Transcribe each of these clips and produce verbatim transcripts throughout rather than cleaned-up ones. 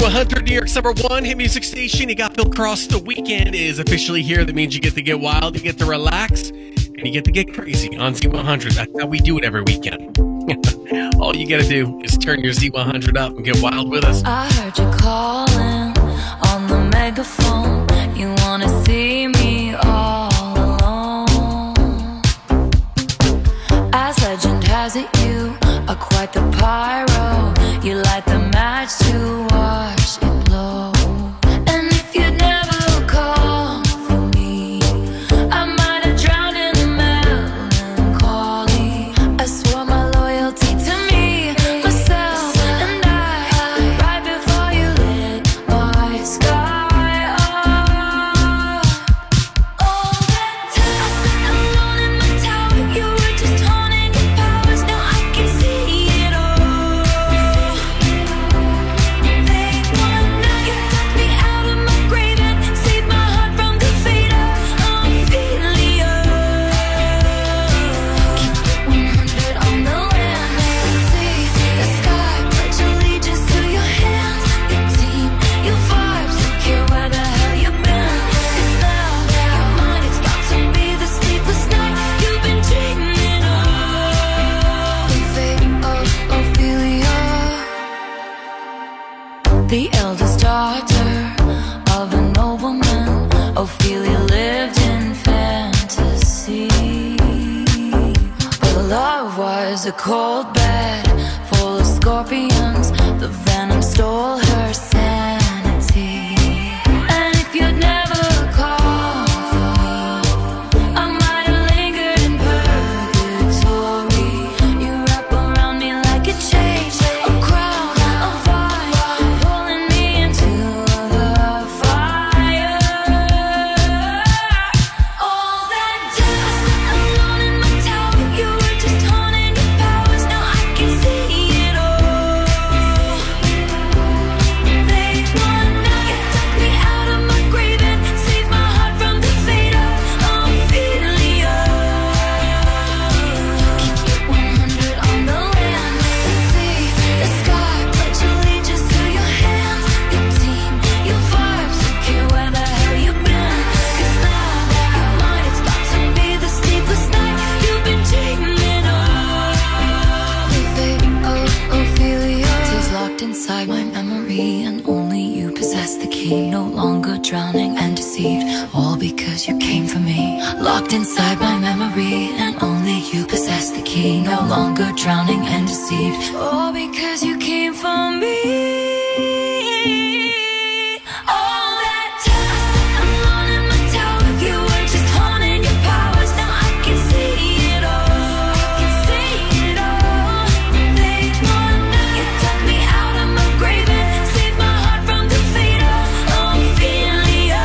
one hundred, New York's number one hit music station. You got Phil Cross. The weekend is officially here. That means you get to get wild, you get to relax, and you get to get crazy on Z one hundred. That's how we do it every weekend. All you gotta do is turn your Z one hundred up and get wild with us. I heard you calling on the megaphone. You wanna see me all alone. As legend has it, you are quite the pyro. You light the match to watch it blow. And if you'd never call for me, I might have drowned in the melancholy. I swore my loyalty to me, myself, and I, right before you lit my sky up. All that time I sat alone in my tower, you were just honing your powers. Now I can see it all. Late one night, you took me out of my grave and saved my heart from the fate of Ophelia. Keep it one hundred on the land, see the sky, pledge allegiance to your hands, your team, your vibes. Don't care where the hell you've been. It's now your mind, it's about to be the sleepless night you've been dreaming of. The fate of Ophelia, the eldest daughter of a nobleman. Ophelia lived in fantasy, but her love was a cold bed full of scorpions. The venom stole her sanity. And if you'd never called for me, I might have lingered in purgatory. You wrap around me like a chain, a crown, a vine, pulling me into the fire. All that time I sat alone in my tower, you were just honing your powers. Now I can see it all. Late one night, you took me out of my grave and saved my heart from the fate of Ophelia. Keep it one hundred on the land, the sea, the sky, pledge allegiance to your hands, your team, your vibes. Don't care where the hell you've been. 'Cause now your mind, it's about to be the sleepless night you've been dreaming of. The fate of Ophelia is locked inside my memory, and only you possess the key. No longer drowning and deceived, all because you came for me. Locked inside my memory, and only you possess the key. No longer drowning and deceived, all because you came for me. All that time I sat alone in my tower, you were just honing your powers. Now I can see it all. I can see it all. Late one night, you took me out of my grave and saved my heart from the fate of Ophelia.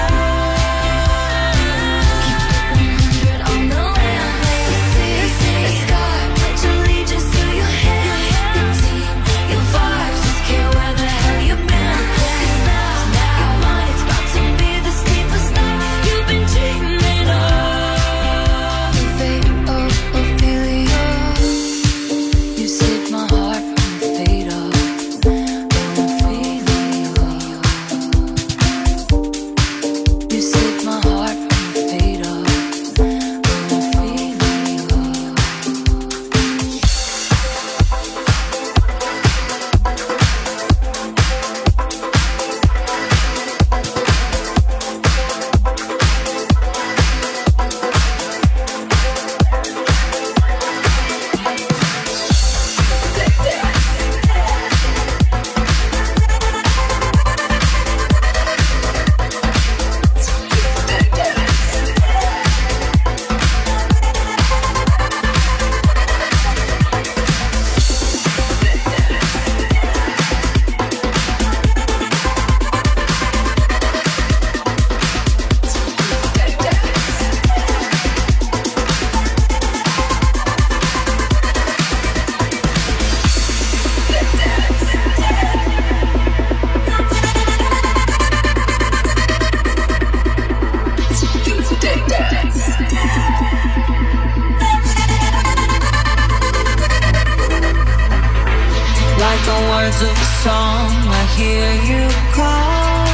Keep it one hundred on the land, the sea, the sky, pledge allegiance to your hands, your team, your vibes. Don't care where the hell you've been. words of a song, I hear you call.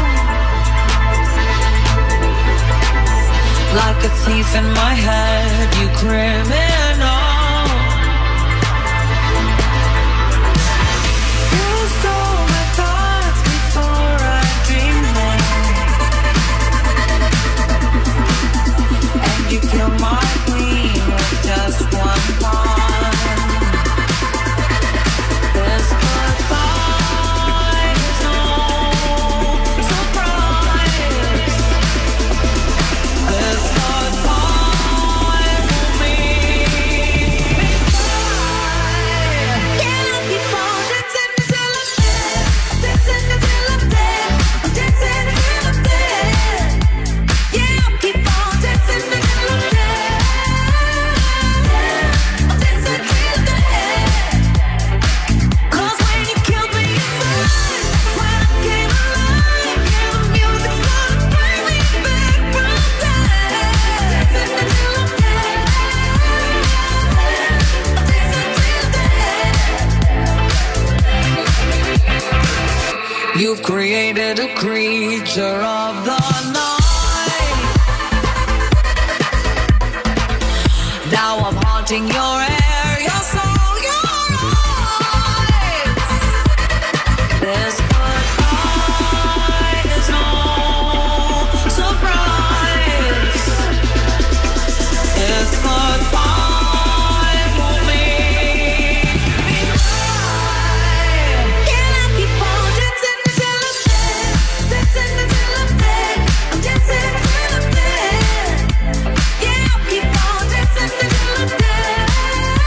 Like a thief in my head, you criminal. You stole my thoughts before I dreamed them, and you killed my queen with just one pawn. This goodbye is no surprise. This goodbye will be goodbye. Can I keep on dancing until I'm dead? Dancing until I'm dead. I'm dancing until I'm dead. Yeah, I'll keep on dancing until I'm dead. I'm dancing till the end. 'Cause when you killed me inside, when I came alive, yeah, the music's gonna bring me back from dead. Dancing until I'm dead. I'm dancing till the end. You've created a creature of the night. Now I'm haunting your air, your soul, your eyes. This goodbye is no surprise. This goodbye will be goodbye. Can I keep on dancing until I'm dead? Dancing until I'm dead. I'm dancing until I'm dead. Yeah, I'll keep on dancing until I'm dead.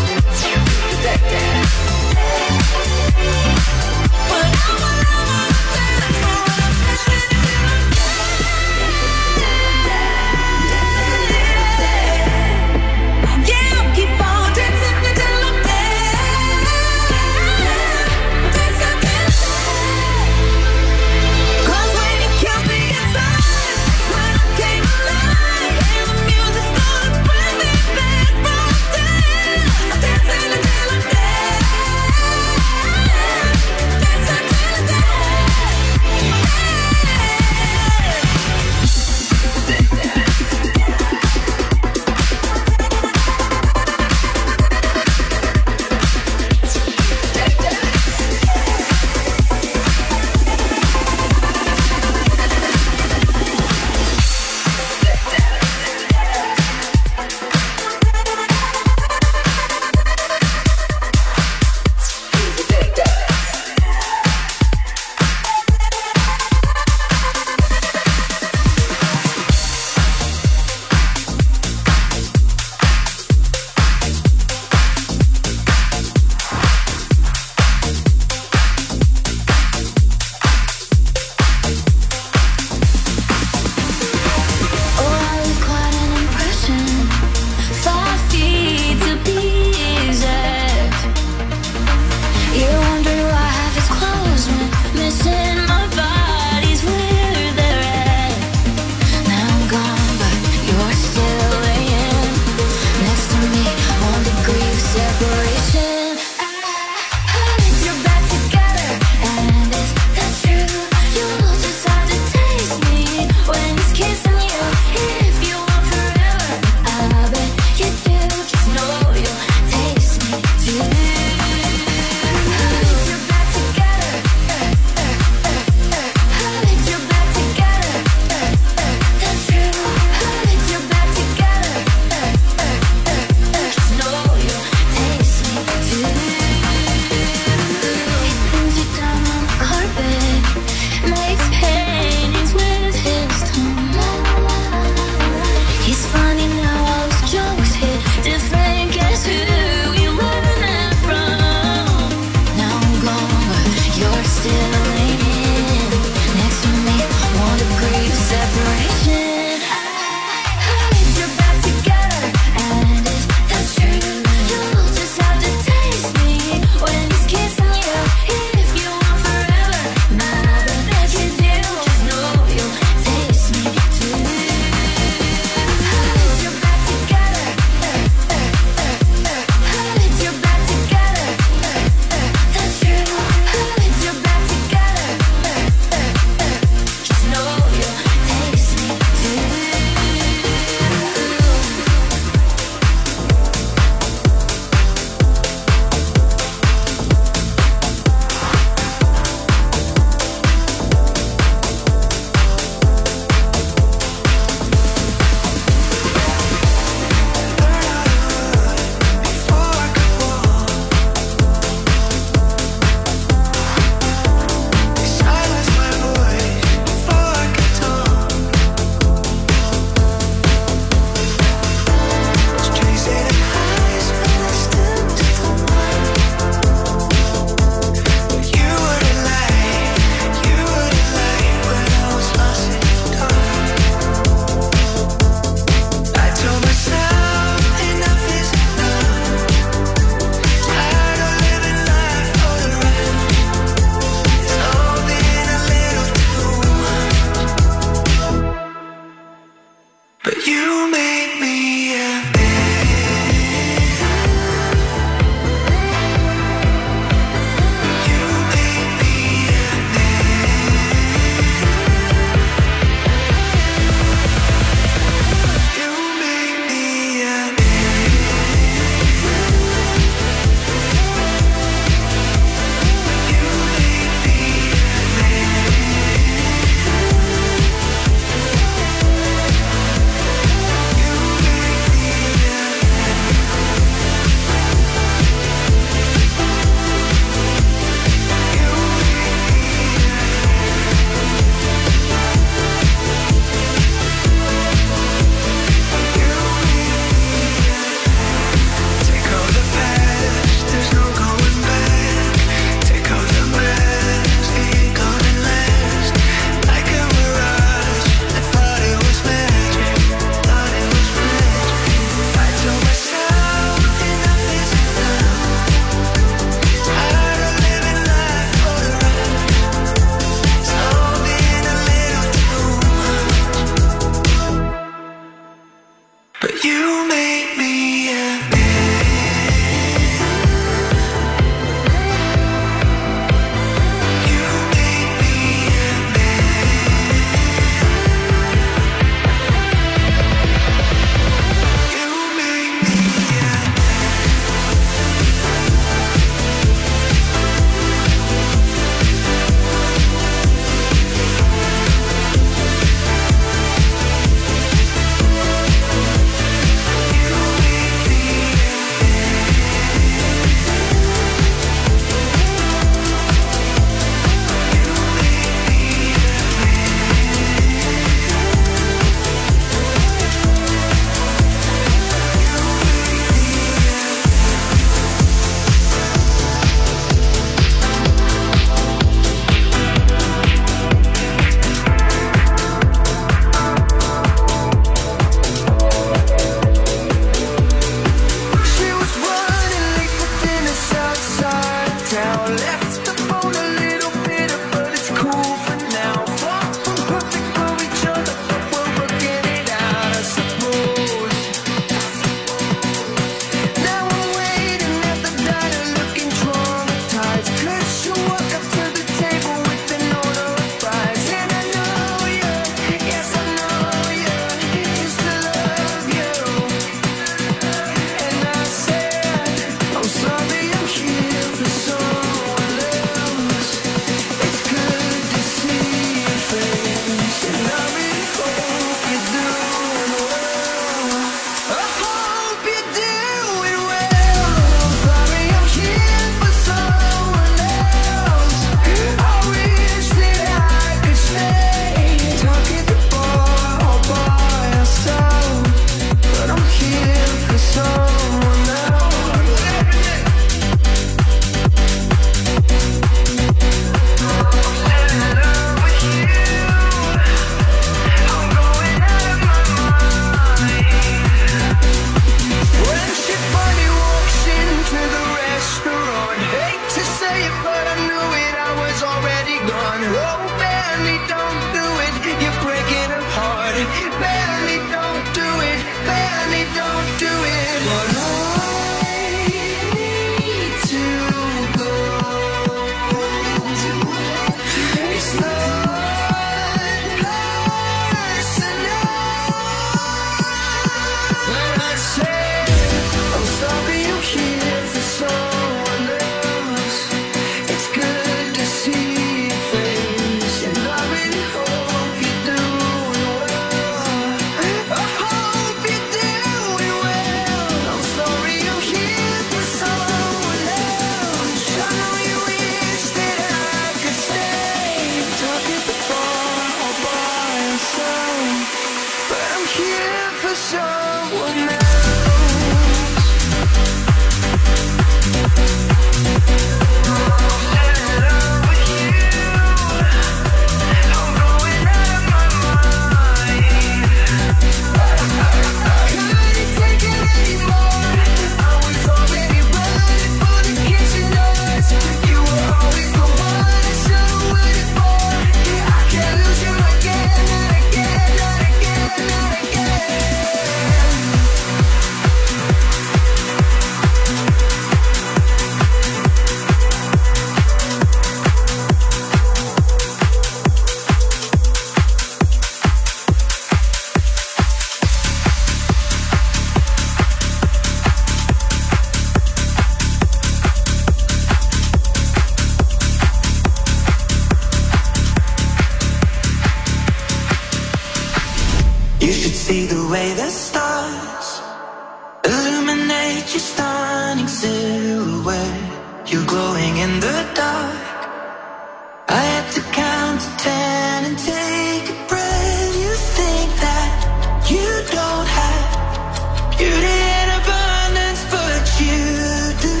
you're glowing in the dark. I had to count to ten and take a breath. You think that you don't have beauty in abundance, but you do.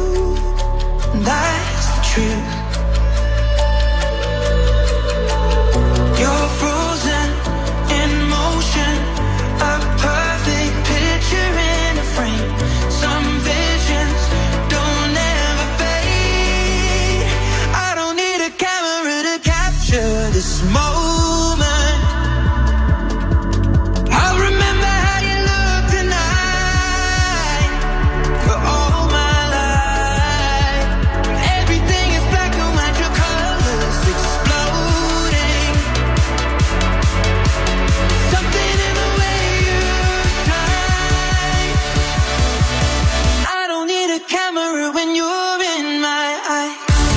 That's the truth. You're frozen in motion, a perfect picture in a frame. Some visions don't ever fade. I don't need a camera to capture this moment. I'll remember how you look tonight for all my life. Everything is black and white, your colors exploding. Something in the way you shine. I don't need a camera when you're in my eye.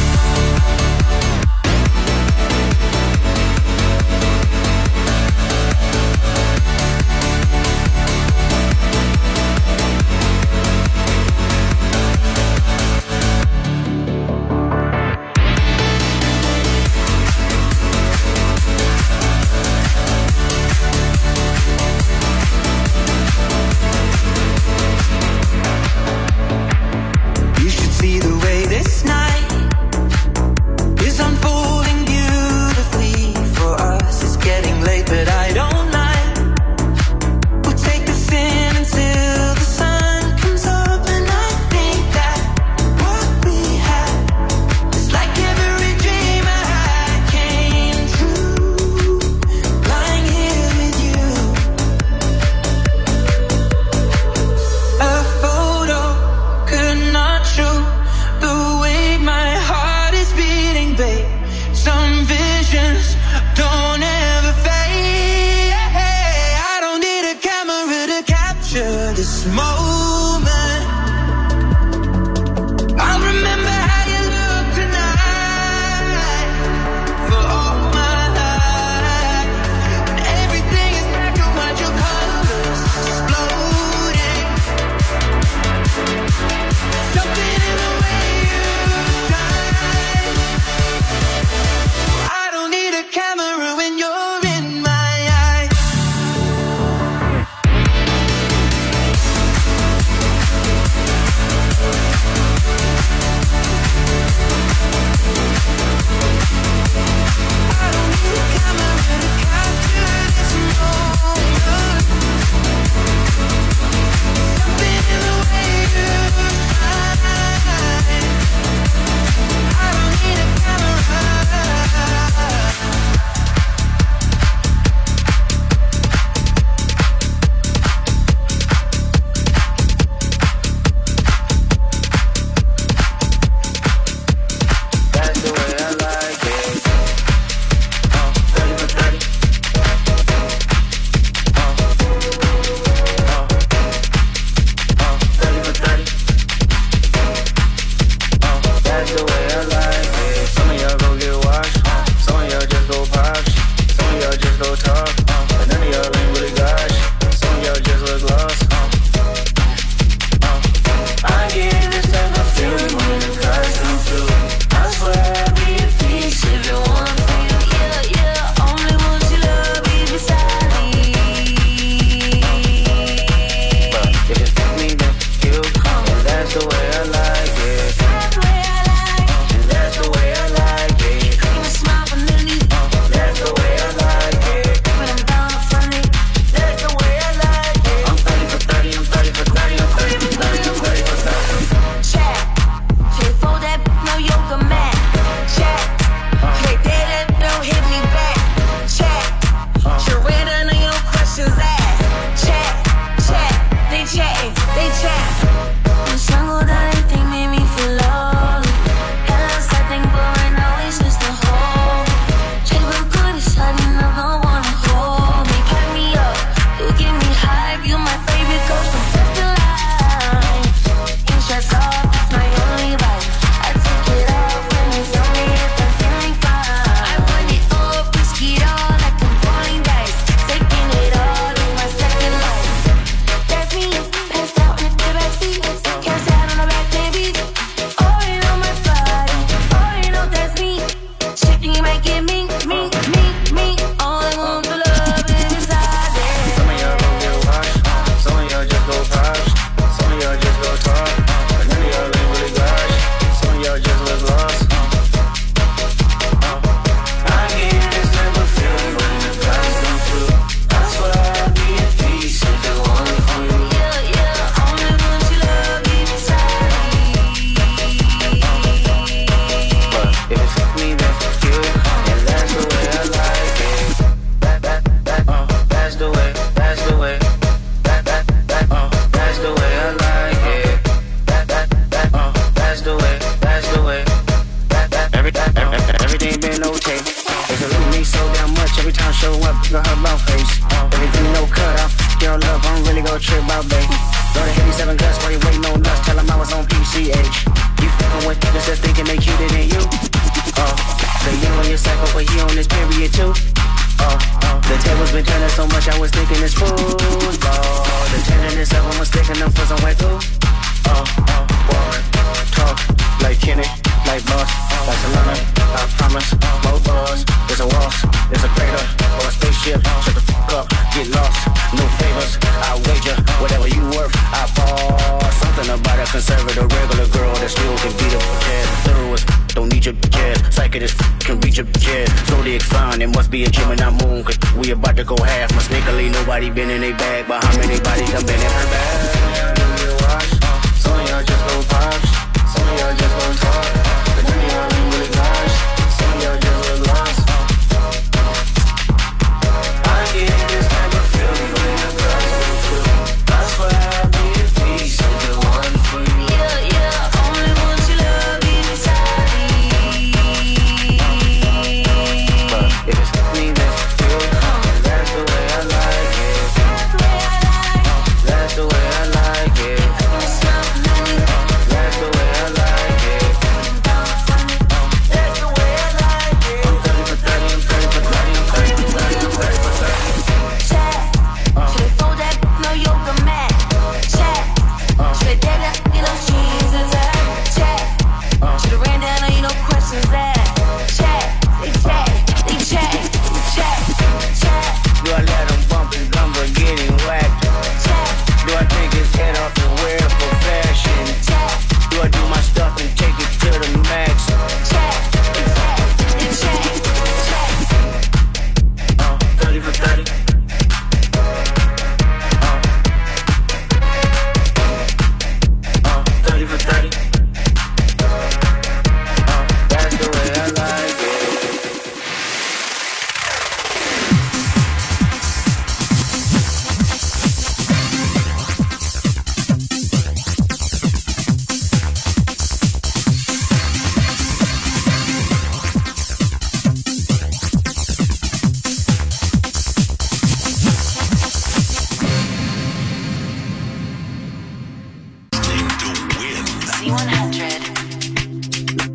You should see the way this night is unfolding beautifully for us. It's getting late, but I don't mind. We'll take this in until the sun comes up, and I think that what we had is like every dream I had came true. Lying here with you, a photo could not show the way my heart is beating, babe. Some visions don't ever fade. I don't need a camera to capture this moment. I'll remember how you look tonight for all my life. Everything is black and white, your colors exploding. Something in the way you shine. I don't need a camera when you're in my eye. I don't need a camera to capture this moment. Something in the way you shine. I don't need a camera. That's the way I like it. Uh, thirty for thirty. Uh, uh, uh, thirty for thirty. Uh, that's the way I like it. Some of y'all go get washed. Uh, some of y'all just go pop. Some of y'all just go talk. Uh, but none of y'all ain't really gosh. Some of y'all just look lost. Uh, uh, I get this type of feeling when the cars come through. I swear I'll be at peace if it want for you. Yeah, yeah, only want your love be beside me. But if it's me, then you. And that's the way I like it. That's the way I like got her about face. Everything no cut off, girl up, I don't really go trip about babe. Lord, hit me seven guts while you waiting on us. Tell 'em I was on P C H. You fucking with niggas that's thinking they cuter than you. Oh, say you on your cycle, but he on this period too. Oh, oh, the table's been turning so much, I was thinking it's football. The tenderness of him was sticking up for some way through. Oh, oh, boy, talk like Kenny, like Boss, like Solana. I promise, more bars. There's a waltz, there's a crater, or a spaceship. Shut the fuck up, get lost. No favors, I wager whatever you worth. I ball something about a conservative regular girl that still can beat up jazz. Thorough, don't need your jazz. Psychic as can reach your jazz. Zodiac sign, it must be a Gemini moon. Cause we about to go half. My sneakily, nobody been in a bag, but how many bodies have been in her bag? Some of y'all just go pops, some of y'all just go